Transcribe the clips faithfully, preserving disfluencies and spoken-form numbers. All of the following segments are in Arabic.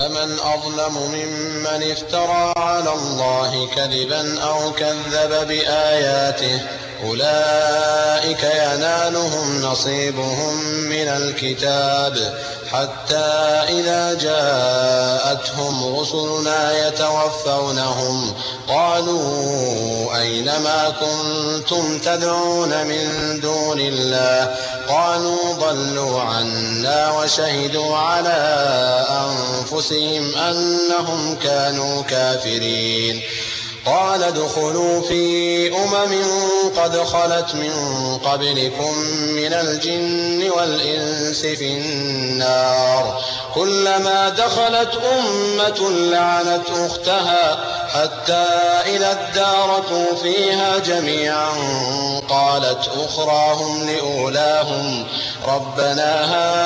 فمن أظلم ممن افترى على الله كذبا أو كذب بآياته أولئك ينالهم نصيبهم من الكتاب حتى إذا جاءتهم رسلنا يتوفونهم قالوا أين ما كنتم تدعون من دون الله قالوا ضلوا عنا وشهدوا على أنفسهم أنهم كانوا كافرين. قال ادخلوا في أمم قد خلت من قبلكم من الجن والإنس في النار كلما دخلت أمة لعنت أختها حتى إذا اداركوا فيها جميعا قالت أخراهم لأولاهم ربنا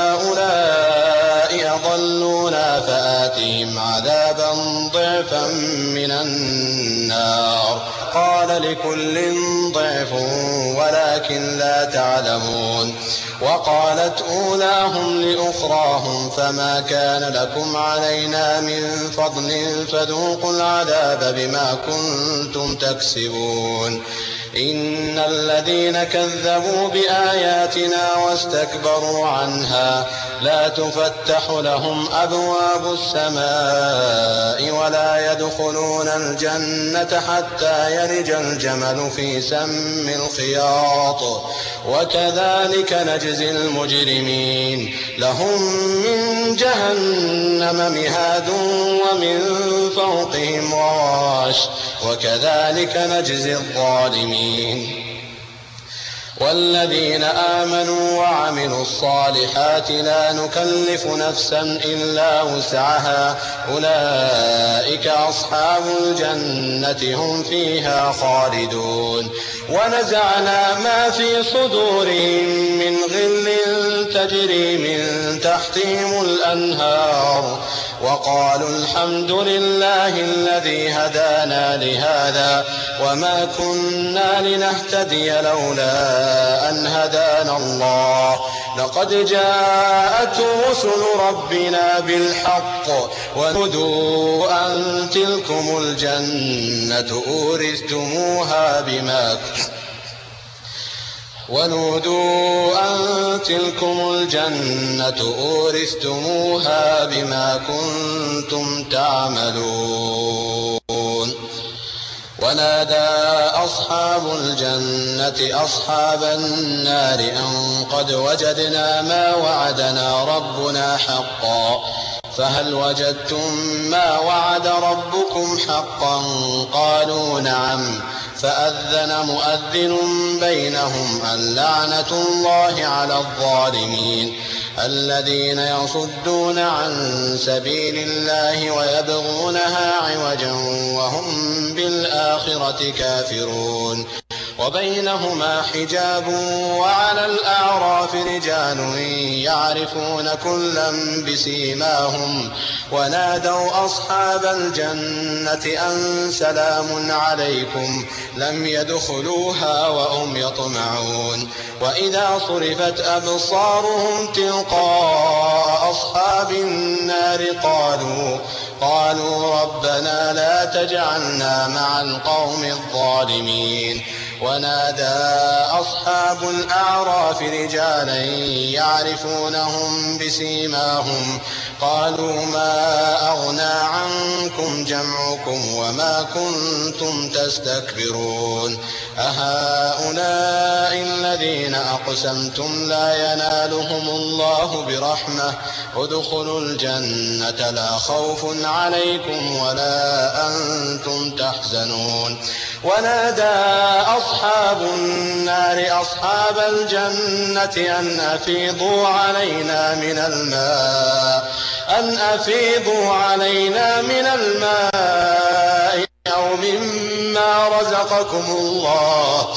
هؤلاء أضلونا فآتهم عذابا ضعفا من النار قال لكل ضعف ولكن لا تعلمون. وقالت أولاهم لأخراهم فما كان لكم علينا من فضل فذوقوا العذاب بما كنتم تكسبون. إن الذين كذبوا بآياتنا واستكبروا عنها لا تفتح لهم أبواب السماء ولا يدخلون الجنة حتى يلج الجمل في سم الخياط وكذلك نجزي المجرمين. لهم من جهنم مهاد ومن فوقهم غواش وكذلك نجزي الظالمين. والذين آمنوا وعملوا الصالحات لا نكلف نفسا إلا وسعها أولئك أصحاب الجنة هم فيها خالدون. ونزعنا ما في صدورهم من غل تجري من تحتهم الأنهار وقالوا الحمد لله الذي هدانا لهذا وما كنا لنهتدي لولا أن هدانا الله لقد جاءت رسل ربنا بالحق ونودوا أن تلكم الجنة أورثتموها بما ونودوا أن تلكم الجنة أورثتموها بما كنتم تعملون. ونادى أصحاب الجنة أصحاب النار أن قد وجدنا ما وعدنا ربنا حقا فهل وجدتم ما وعد ربكم حقا قالوا نعم فأذن مؤذن بينهم اللعنة الله على الظالمين الذين يصدون عن سبيل الله ويبغونها عوجا وهم بالآخرة كافرون. وبينهما حجاب وعلى الأعراف رجال يعرفون كلا بسيماهم ونادوا أصحاب الجنة أن سلام عليكم لم يدخلوها وهم يطمعون. وإذا صرفت أبصارهم تلقاء أصحاب النار قالوا قالوا ربنا لا تجعلنا مع القوم الظالمين. ونادى أصحاب الأعراف رجالا يعرفونهم بسيماهم قالوا ما أغنى عنكم جمعكم وما كنتم تستكبرون أهؤلاء الذين أقسمتم لا ينالهم الله برحمة ادخلوا الجنة لا خوف عليكم ولا أنتم تحزنون. ونادى أصحاب النار أصحاب الجنة أن أفيضوا علينا من الماء أن أفيضوا علينا من الماء أو مما رزقكم الله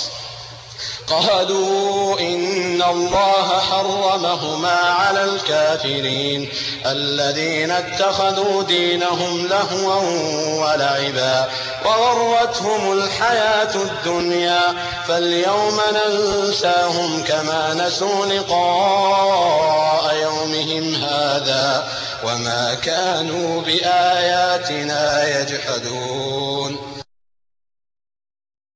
قالوا إن الله حرمهما على الكافرين الذين اتخذوا دينهم لهوا ولعبا وغرتهم الحياة الدنيا فاليوم ننساهم كما نسوا لقاء يومهم هذا وما كانوا بآياتنا يجحدون